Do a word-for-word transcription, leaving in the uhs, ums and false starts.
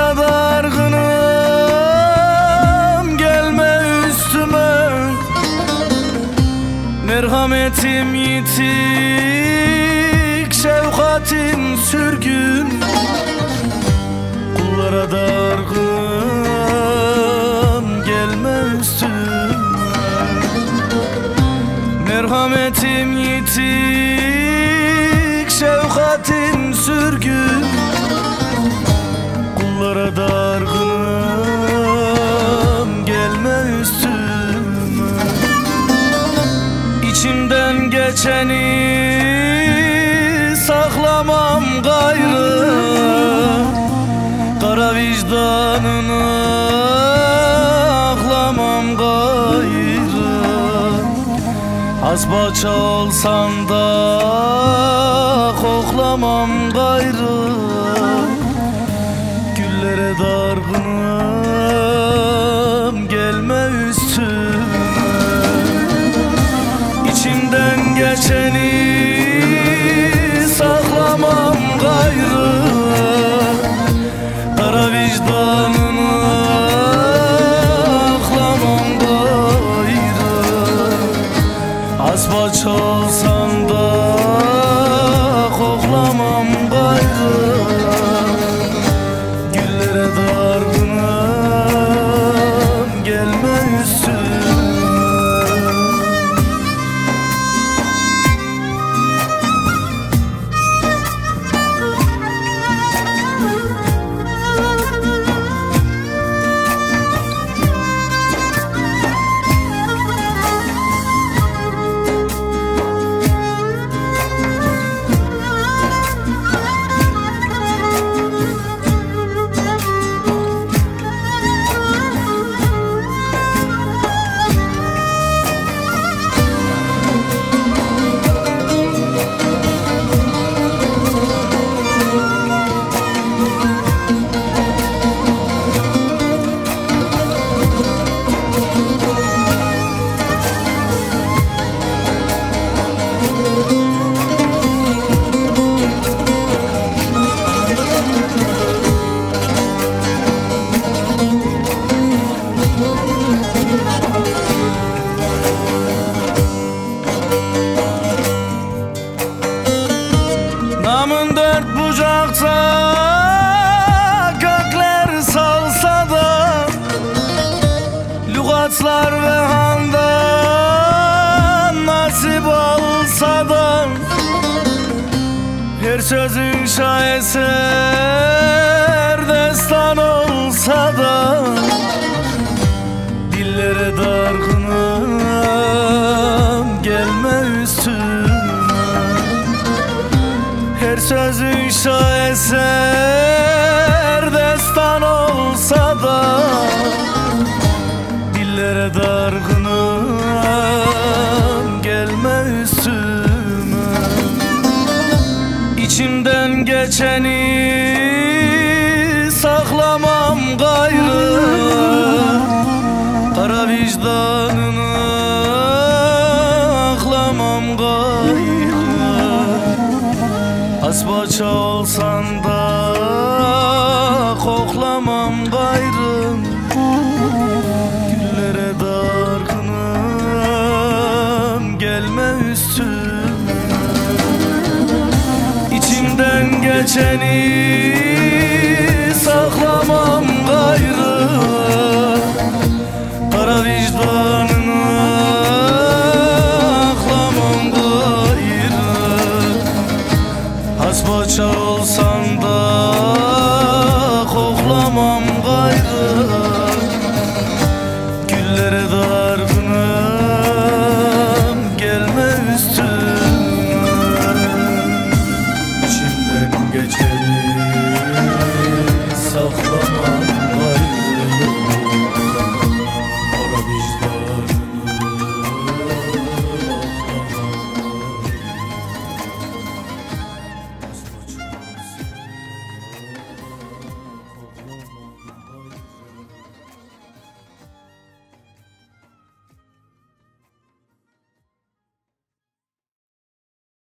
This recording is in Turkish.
Kıllara dargınım, gelme üstüme. Merhametim yitik, şefkatim sürgün. Kullara dargınım, gelme üstüme. Merhametim yitik, şefkatim sürgün. Kullara dargınım, gelme üstüme. İçimden geçeni saklamam gayrı, kara vicdanını aklamam gayrı. Hasbaça olsan da koklamam gayrı. Güllere dargınım, gelme üstüme. İçimden geçeni saklamam gayrı, kara vicdanını aklamam gayrı. Hasbaça olsan da koklamam gayrı. Güllere dargınım, gelme üstüme. Namın dört bucakta, gökler salsa da, lügatlar ve handan nasip olsa da, her sözün şaheser destan olsa da, dillere dargınım, gelme üstüme. Her sözün şaheser destan olsa da, dillere dargınım, gelme üstüme. İçimden geçeni saklamam gayrı, kara vicdanını aklamam gayrı. Hasbaça olsan da koklamam gayrı. Güllere dargınım, gelme üstüme. İçimden geçeni saklamam gayrı, kara vicdanını aklamam gayrı. Hasbaça olsan da koklamam gayrı.